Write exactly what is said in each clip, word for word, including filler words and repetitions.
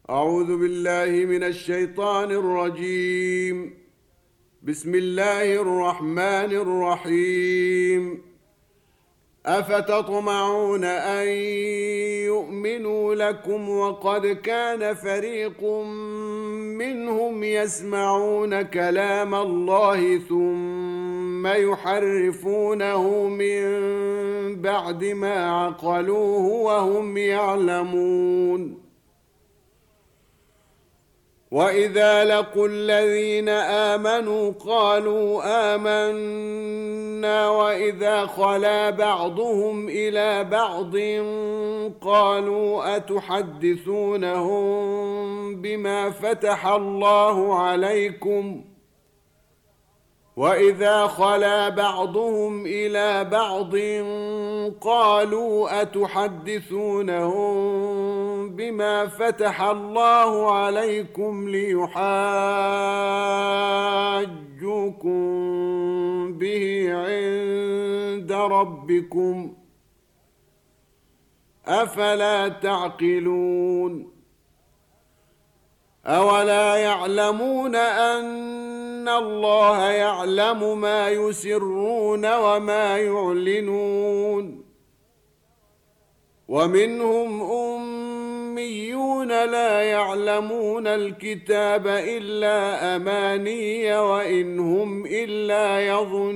أعوذ بالله من الشيطان الرجيم. بسم الله الرحمن الرحيم. أفتطمعون أن يؤمنوا لكم وقد كان فريق منهم يسمعون كلام الله ثم يحرفونه من بعد ما عقلوه وهم يعلمون. وإذا لقوا الذين آمنوا قالوا آمنا وإذا خلا بعضهم إلى بعض قالوا أتحدثونهم بما فتح الله عليكم وإذا خلا بعضهم إلى بعض قالوا أتحدثونهم بما فتح الله عليكم ليحاجوكم به عند ربكم أفلا تعقلون. أولا يعلمون أن الله يعلم ما يسرون وما يعلنون. ومنهم أميون لا يعلمون الكتاب إلا أماني وإن هم إلا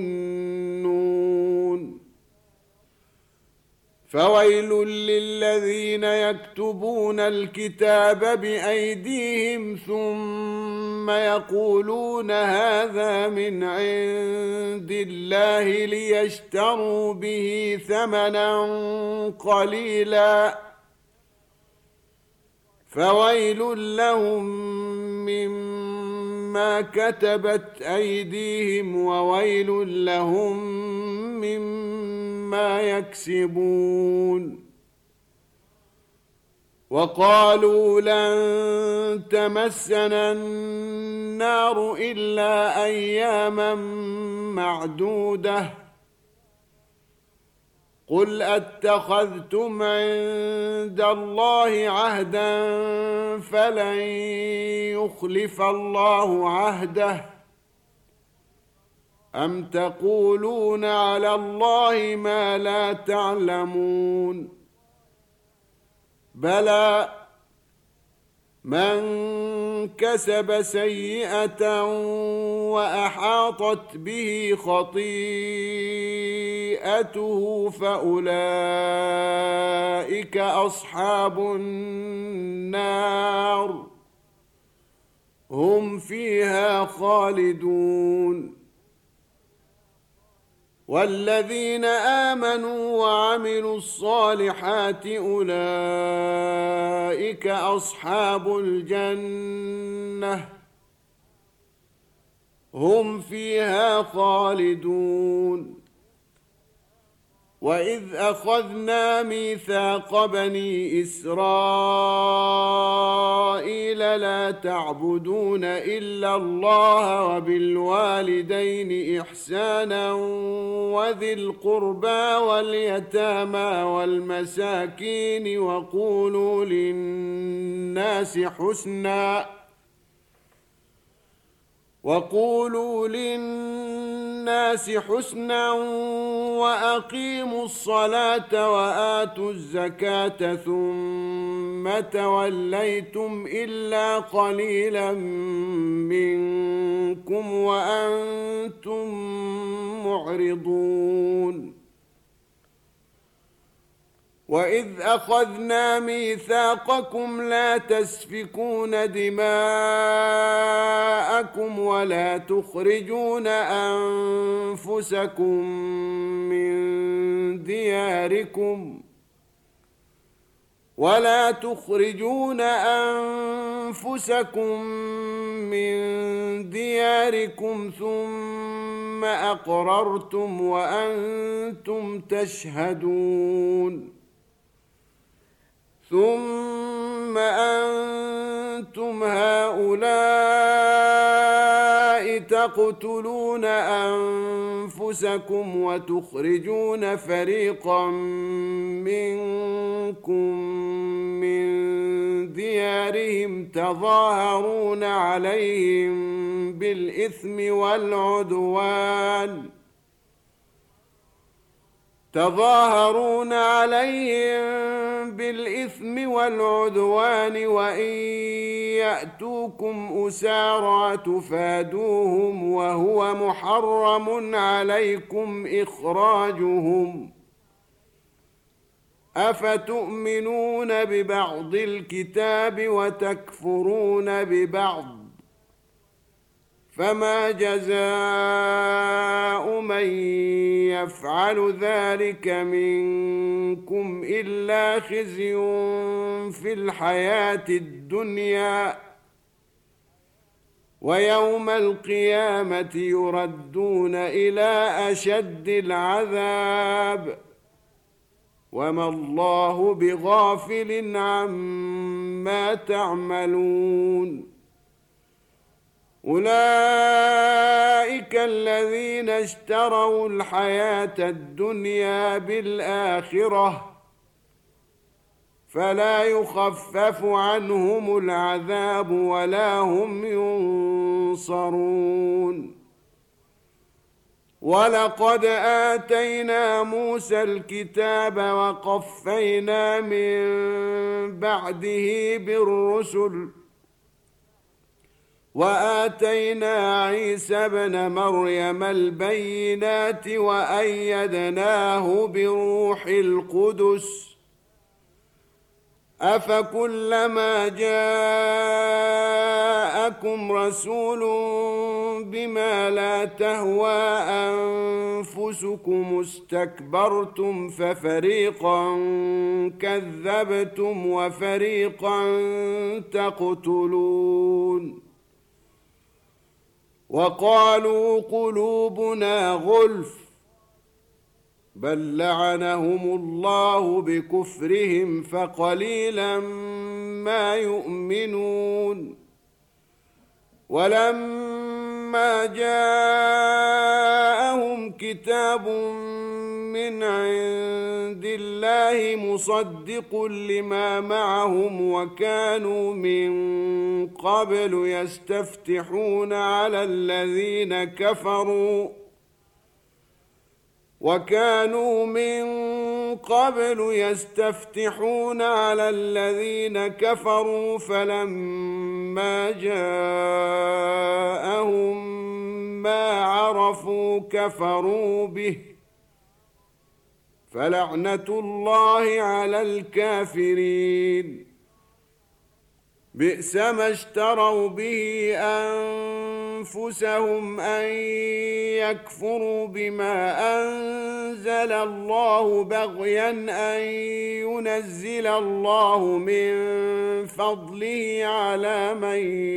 يظنون. فويل للذين يكتبون الكتاب بأيديهم ثم يقولون هذا من عند الله ليشتروا به ثمنا قليلا فويل لهم مما كتبت أيديهم وويل لهم مما يكسبون. وقالوا لن تمسنا النار إلا أياما معدودة قل أتخذتم عند الله عهدا فلن يخلف الله عهده أم تقولون على الله ما لا تعلمون. بلى من كسب سيئة وأحاطت به خطيئته فأولئك أصحاب النار هم فيها خالدون. والذين آمنوا وعملوا الصالحات أولئك أصحاب الجنة هم فيها خالدون. وإذ أخذنا ميثاق بني إسرائيل لا تعبدون إلا الله وبالوالدين إحسانا وذي القربى واليتامى والمساكين وقولوا للناس حسنا وقولوا للناس حسنا وأقيموا الصلاة وآتوا الزكاة ثم توليتم إلا قليلا منكم وأنتم معرضون. وإذ أخذنا ميثاقكم لا تسفكون دماءكم ولا تخرجون أنفسكم من دياركم ولا تخرجون أنفسكم من دياركم ثم أقررتم وأنتم تشهدون. ثم أنتم هؤلاء تقتلون أنفسكم وتخرجون فريقا منكم من ديارهم عليهم تظاهرون عليهم بالإثم والعدوان تظاهرون عليهم بالإثم والعدوان وإن يأتوكم أسارى تفادوهم وهو محرم عليكم إخراجهم أفتؤمنون ببعض الكتاب وتكفرون ببعض فما جزاء من يفعل ذلك منكم إلا خزي في الحياة الدنيا ويوم القيامة يردون إلى أشد العذاب وما الله بغافل عما تعملون أولئك الذين اشتروا الحياة الدنيا بالآخرة فلا يخفف عنهم العذاب ولا هم ينصرون ولقد آتينا موسى الكتاب وقفينا من بعده بالرسل وآتينا عيسى ابن مريم البينات وأيدناه بروح القدس أفكلما جاءكم رسول بما لا تهوى أنفسكم استكبرتم ففريقا كذبتم وفريقا تقتلون وقالوا قلوبنا غلف بل لعنهم الله بكفرهم فقليلا ما يؤمنون ولما جاءهم كتاب من عند الله مصدق لما معهم وكانوا من قبل يستفتحون على الذين كفروا وكانوا من قبل يستفتحون على الذين كفروا فلما جاءهم ما عرفوا كفروا به فلعنة الله على الكافرين بئس ما اشتروا به أنفسهم أن يكفروا بما أنزل الله بغيا أن ينزل الله من فضله على من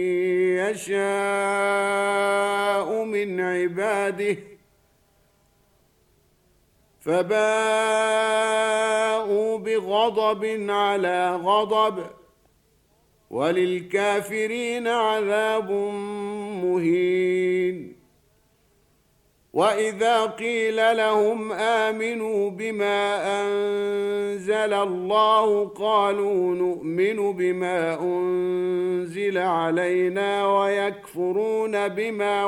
يشاء من عباده فباءوا بغضب على غضب وللكافرين عذاب مهين وإذا قيل لهم آمنوا بما أنزل الله قالوا نؤمن بما أنزل علينا ويكفرون بما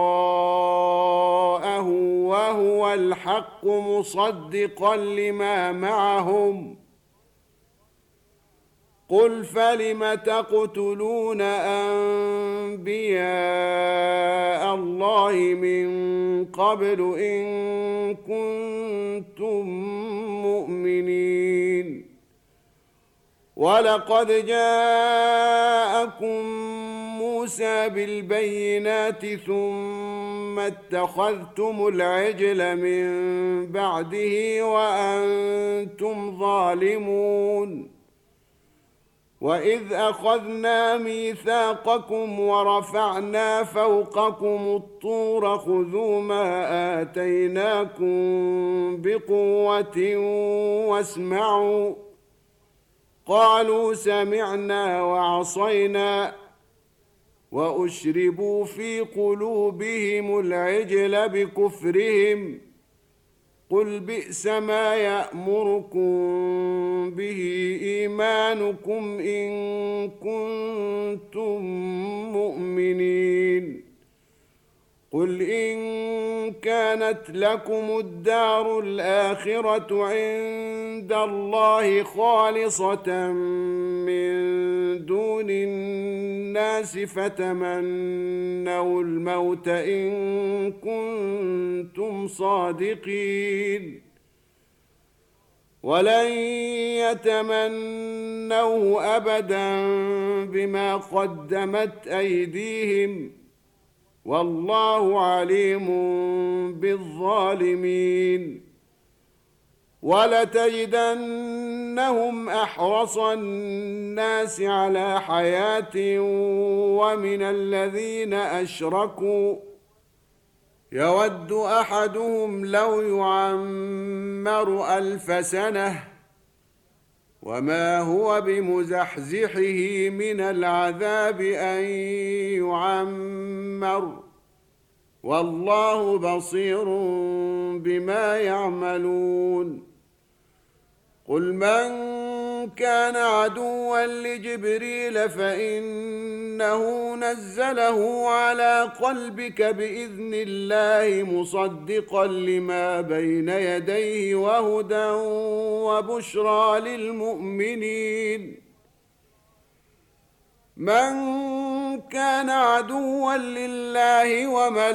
وراءه وهو الحق مصدقا لما معهم قل فلم تقتلون أنبياء الله من قبل إن كنتم مؤمنين ولقد جاءكم موسى بالبينات ثم اتخذتم العجل من بعده وأنتم ظالمون وإذ أخذنا ميثاقكم ورفعنا فوقكم الطور خذوا ما آتيناكم بقوة واسمعوا قالوا سمعنا وعصينا وأشربوا في قلوبهم العجل بكفرهم قل بئس ما يأمركم به إيمانكم إن كنتم مؤمنين. قل إن كانت لكم الدار الآخرة عند الله خالصة من دون الناس فتمنوا الموت إن كنتم صادقين، ولن يتمنوه أبدا بما قدمت أيديهم، والله عليم بالظالمين. ولتجدنهم أحرص الناس على حياة ومن الذين أشركوا يود أحدهم لو يعمر ألف سنة وما هو بمزحزحه من العذاب أن يعمر، والله بصير بما يعملون. قل من كان عدوا لجبريل فإنه نزله على قلبك بإذن الله مصدقا لما بين يديه وهدى وبشرى للمؤمنين. من كان عدوا لله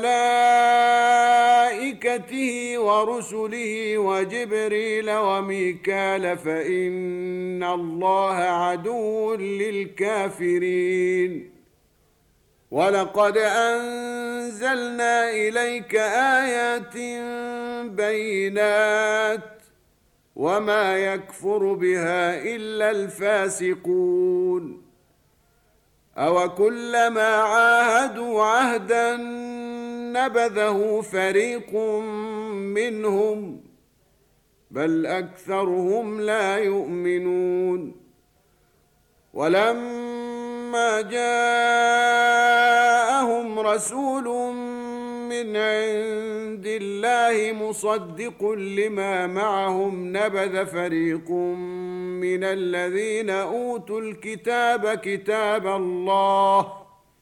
وملائكته ورسله وجبريل وميكال فإن الله عدو للكافرين. ولقد أنزلنا إليك آيات بينات وما يكفر بها إلا الفاسقون. أوكلما عاهدوا عهدا نبذه فريق منهم بل أكثرهم لا يؤمنون. ولما جاءهم رسول من عند الله مصدق لما معهم نبذ فريق من الذين أوتوا الكتاب كتاب الله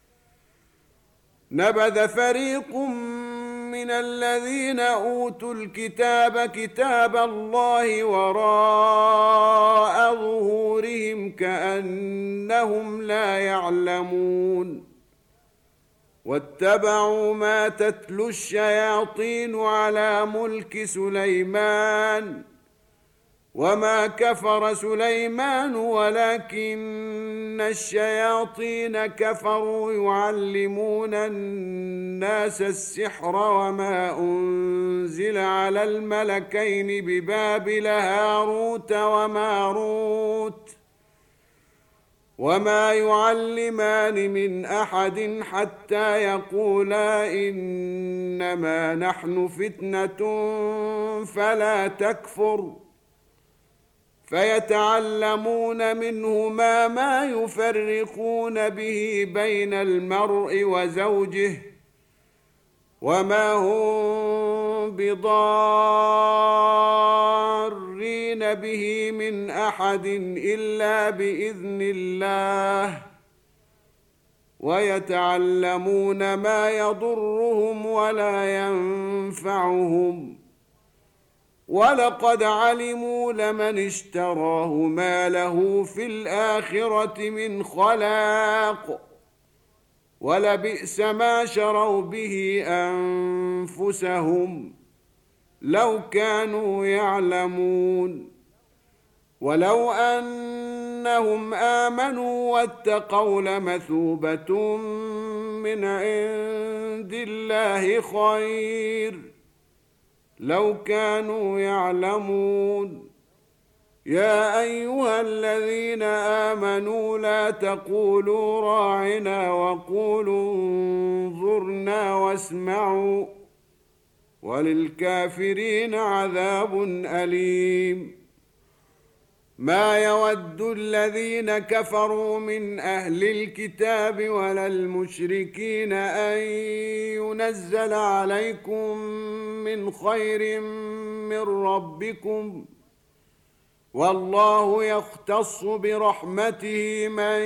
نبذ فريق من الذين أوتوا الكتاب كتاب الله وراء ظهورهم كأنهم لا يعلمون. واتبعوا ما تتلو الشياطين على ملك سليمان وما كفر سليمان ولكن الشياطين كفروا يعلمون الناس السحر وما أنزل على الملكين ببابل هاروت وماروت وما يعلمان من أحد حتى يقولا إنما نحن فتنة فلا تكفر، فيتعلمون منهما ما يفرقون به بين المرء وزوجه وما هم بضارين به من أحد إلا بإذن الله، ويتعلمون ما يضرهم ولا ينفعهم، ولقد علموا لمن اشتراه ما له في الآخرة من خلاق ولبئس ما شروا به أنفسهم لو كانوا يعلمون. ولو أنهم آمنوا واتقوا لمثوبة من عند الله خير لو كانوا يعلمون. يا أيها الذين آمنوا لا تقولوا راعنا وقولوا انظرنا واسمعوا وللكافرين عذاب أليم. ما يود الذين كفروا من أهل الكتاب ولا المشركين أن ينزل عليكم من خير من ربكم والله يختص برحمته من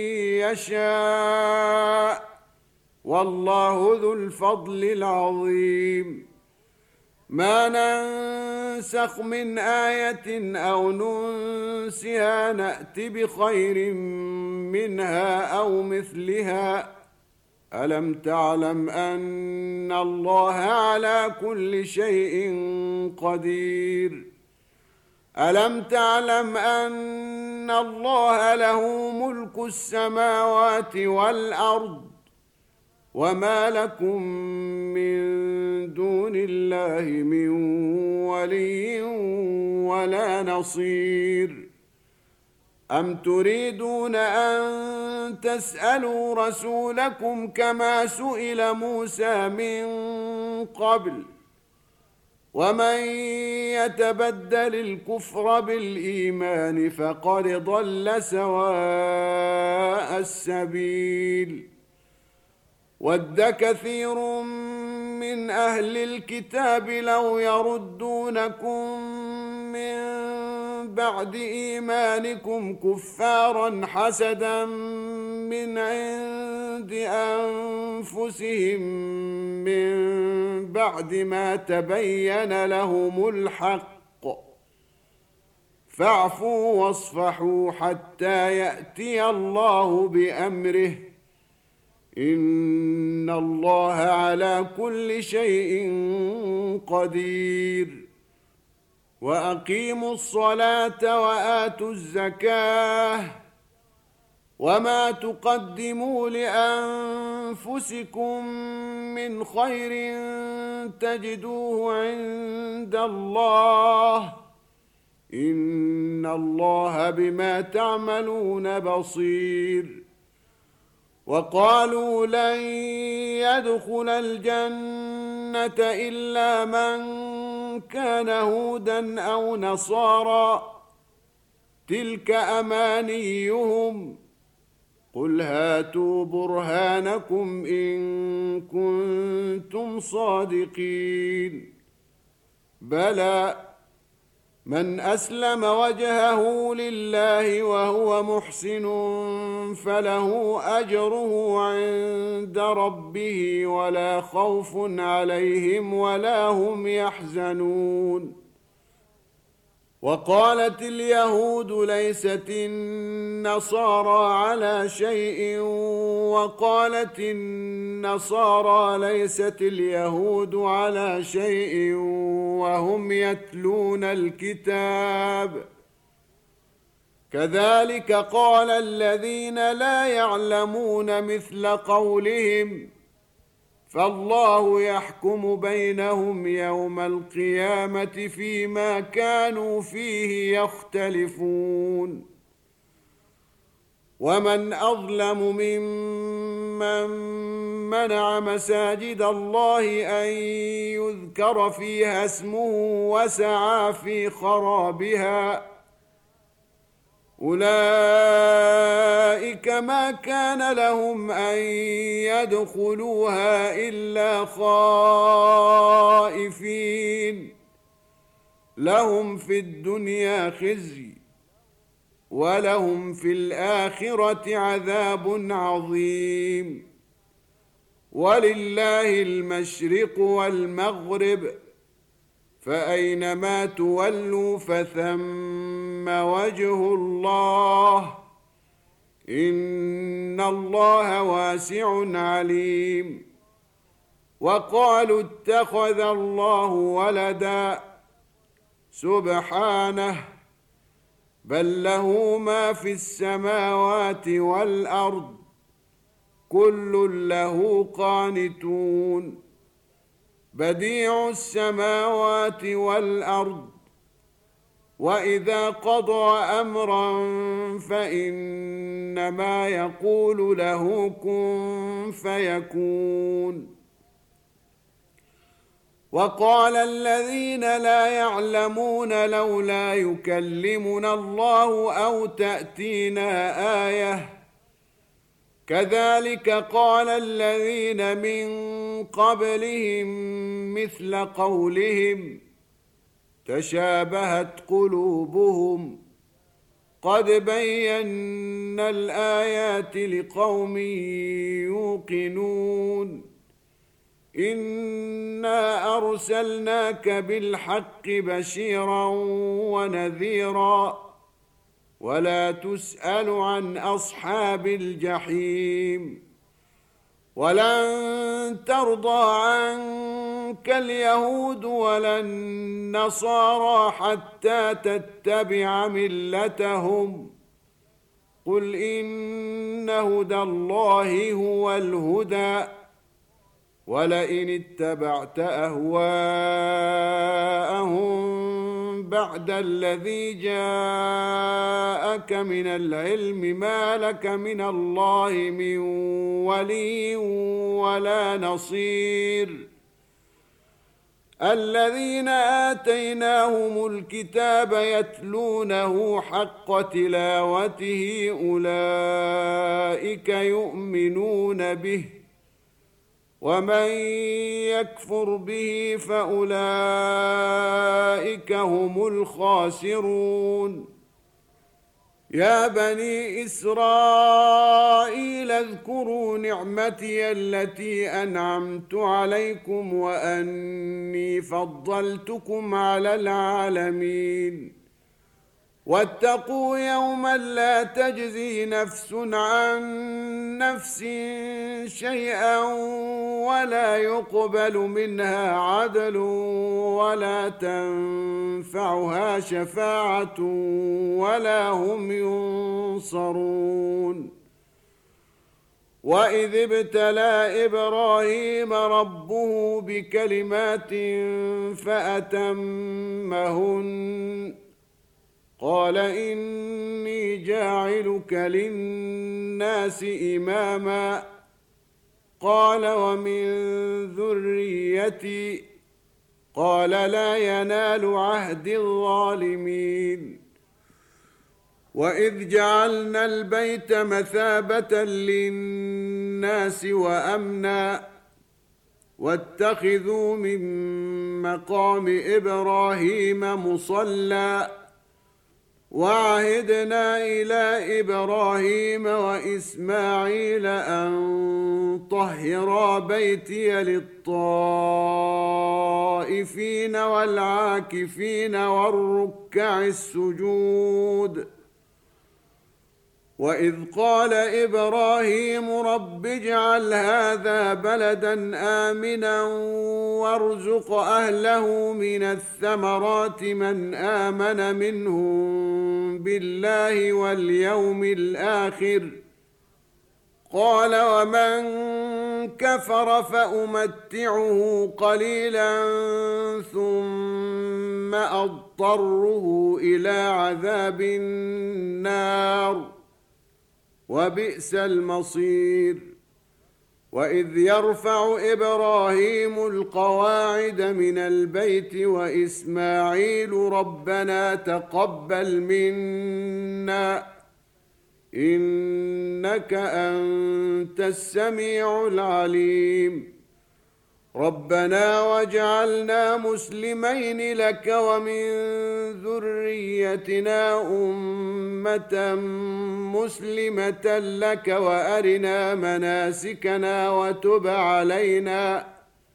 يشاء والله ذو الفضل العظيم ما ننسخ من آية أو ننسها نأت بخير منها أو مثلها ألم تعلم أن الله على كل شيء قدير ألم تعلم أن الله له ملك السماوات والأرض وما لكم من دون الله من ولي ولا نصير أم تريدون أن تسألوا رسولكم كما سئل موسى من قبل ومن يتبدل الكفر بالإيمان فقد ضل سواء السبيل ود كثير من أهل الكتاب لو يردونكم من بعد إيمانكم كفارا حسدا من عند أنفسهم من بعد ما تبين لهم الحق فاعفوا واصفحوا حتى يأتي الله بأمره إن الله على كل شيء قدير وأقيموا الصلاة وآتوا الزكاة وما تقدموا لأنفسكم من خير تجدوه عند الله إن الله بما تعملون بصير وقالوا لن يدخل الجنة إلا من كان هودا أو نصارى تلك أمانيهم قل هاتوا برهانكم إن كنتم صادقين بلى من أسلم وجهه لله وهو محسن فله أجره عند ربه ولا خوف عليهم ولا هم يحزنون وقالت اليهود ليست النصارى على شيء وقالت النصارى ليست اليهود على شيء وهم يتلون الكتاب كذلك قال الذين لا يعلمون مثل قولهم فالله يحكم بينهم يوم القيامة فيما كانوا فيه يختلفون ومن أظلم ممن منع مساجد الله أن يذكر فيها اسمه وسعى في خرابها أولئك ما كان لهم أن يدخلوها إلا خائفين لهم في الدنيا خزي ولهم في الآخرة عذاب عظيم ولله المشرق والمغرب فأينما تولوا فثم وجه الله إن الله واسع عليم وقالوا اتخذ الله ولدا سبحانه بل له ما في السماوات والأرض كل له قانتون بديع السماوات والأرض وإذا قضى أمرا فإنما يقول له كن فيكون وقال الذين لا يعلمون لولا يكلمنا الله أو تأتينا آية كذلك قال الذين من قبلهم مثل قولهم تشابهت قلوبهم قد بينا الآيات لقوم يوقنون إنا أرسلناك بالحق بشيرا ونذيرا ولا تسأل عن أصحاب الجحيم ولن ترضى عنك اليهود ولا النصارى حتى تتبع ملتهم قل إن هدى الله هو الهدى ولئن اتبعت أهواءهم بعد الذي جاءك من العلم ما لك من الله من ولي ولا نصير الذين آتيناهم الكتاب يتلونه حق تلاوته أولئك يؤمنون به ومن يكفر به فأولئك هم الخاسرون يا بني إسرائيل اذكروا نعمتي التي أنعمت عليكم وأني فضلتكم على العالمين واتقوا يوما لا تجزي نفس عن نفس شيئا ولا يقبل منها عدل ولا تنفعها شفاعة ولا هم ينصرون وإذ ابتلى إبراهيم ربه بكلمات فأتمهن قال إني جاعلك للناس إماما قال ومن ذريتي قال لا ينال عهد الظالمين وإذ جعلنا البيت مثابة للناس وأمنا واتخذوا من مقام إبراهيم مصلى وعهدنا إلى إبراهيم وإسماعيل أن طهرا بيتي للطائفين والعاكفين والركع السجود وإذ قال إبراهيم رب اجعل هذا بلدا آمنا وارزق أهله من الثمرات من آمن منهم بالله واليوم الآخر قال ومن كفر فأمتعه قليلا ثم أضطره إلى عذاب النار وبئس المصير وإذ يرفع إبراهيم القواعد من البيت وإسماعيل ربنا تقبل منا إنك أنت السميع العليم ربنا واجعلنا مسلمين لك ومن ذريتنا أمة مسلمة لك وأرنا مناسكنا وتب علينا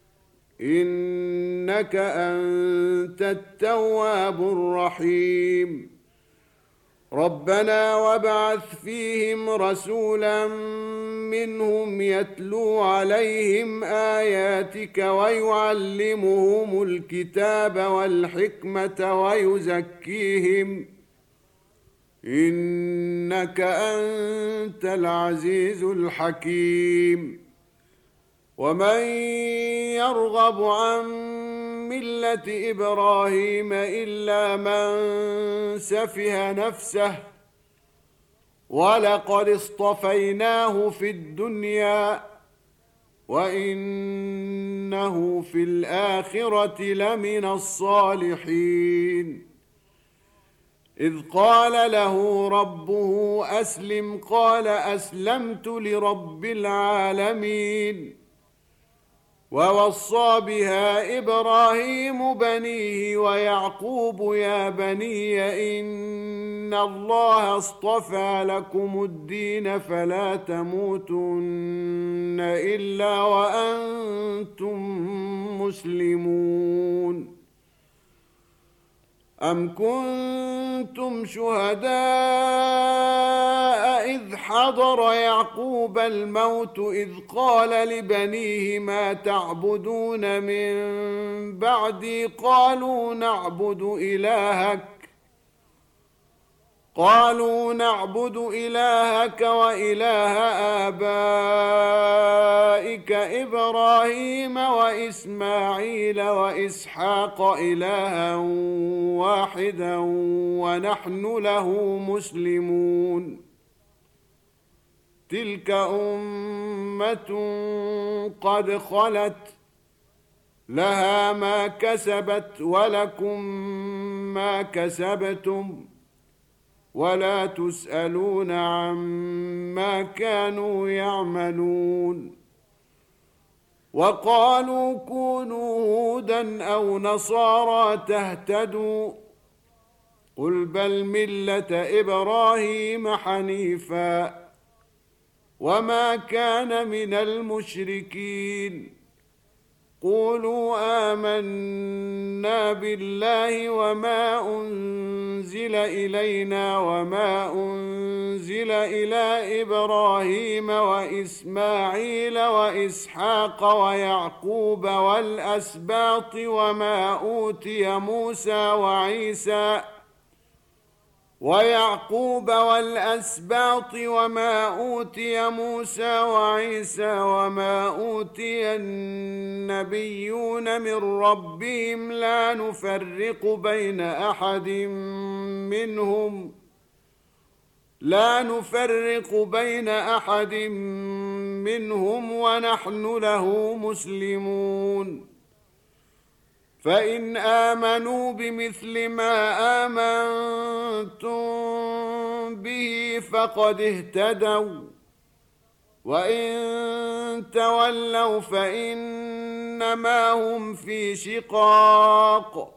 إنك أنت التواب الرحيم ربنا وابعث فيهم رسولا منهم يتلو عليهم آياتك ويعلمهم الكتاب والحكمة ويزكيهم إنك أنت العزيز الحكيم ومن يرغب عن ملة إبراهيم إلا من سفه نفسه ولقد اصطفيناه في الدنيا وإنه في الآخرة لمن الصالحين إذ قال له ربه أسلم قال أسلمت لرب العالمين ووصى بها إبراهيم بنيه ويعقوب يا بني إن الله اصطفى لكم الدين فلا تموتن إلا وأنتم مسلمون. أم كنتم شهداء إذ حضر يعقوب الموت إذ قال لبنيه ما تعبدون من بعدي قالوا نعبد إلهك قالوا نعبد إلهك وإله آبائك إبراهيم وإسماعيل وإسحاق إلها واحدا ونحن له مسلمون. تلك أمة قد خلت لها ما كسبت ولكم ما كسبتم ولا تسألون عما كانوا يعملون. وقالوا كونوا هودا أو نصارى تهتدوا قل بل ملة إبراهيم حنيفا وما كان من المشركين. قولوا آمنا بالله وما أنزل إلينا وما أنزل إلى إبراهيم وإسماعيل وإسحاق ويعقوب والأسباط وما أوتي موسى وعيسى ويعقوب والأسباط وما أوتي موسى وعيسى وما أوتي النبيون من ربهم لا نفرق بين أحد منهم لا نفرق بين أحد منهم ونحن له مسلمون. فإن آمنوا بمثل ما آمنتم به فقد اهتدوا وإن تولوا فإنما هم في شقاق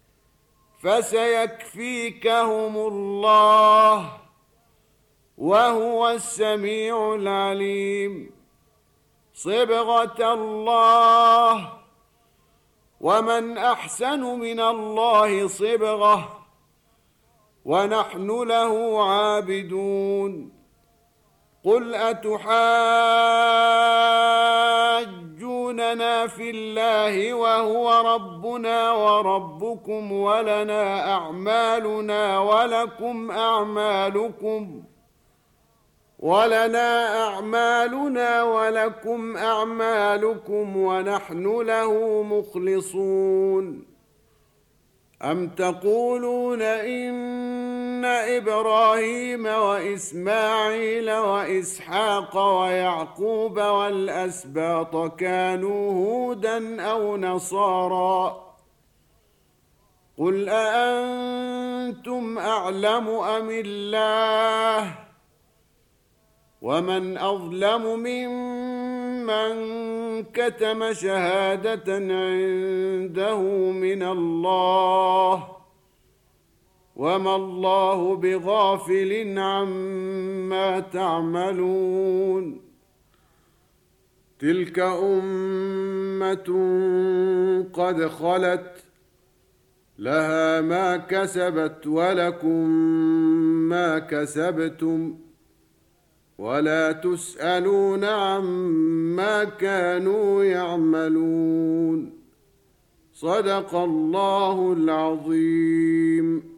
فسيكفيكهم الله وهو السميع العليم. صبغة الله ومن أحسن من الله صبغة ونحن له عابدون. قل أتحاجوننا في الله وهو ربنا وربكم ولنا أعمالنا ولكم أعمالكم ولنا أعمالنا ولكم أعمالكم ونحن له مخلصون. أم تقولون إن إبراهيم وإسماعيل وإسحاق ويعقوب والأسباط كانوا هودا أو نصارى قل أأنتم أعلم أم الله ومن أظلم ممن كتم شهادة عنده من الله وما الله بغافل عما تعملون. تلك أمة قد خلت لها ما كسبت ولكم ما كسبتم ولا تسألون عما كانوا يعملون. صدق الله العظيم.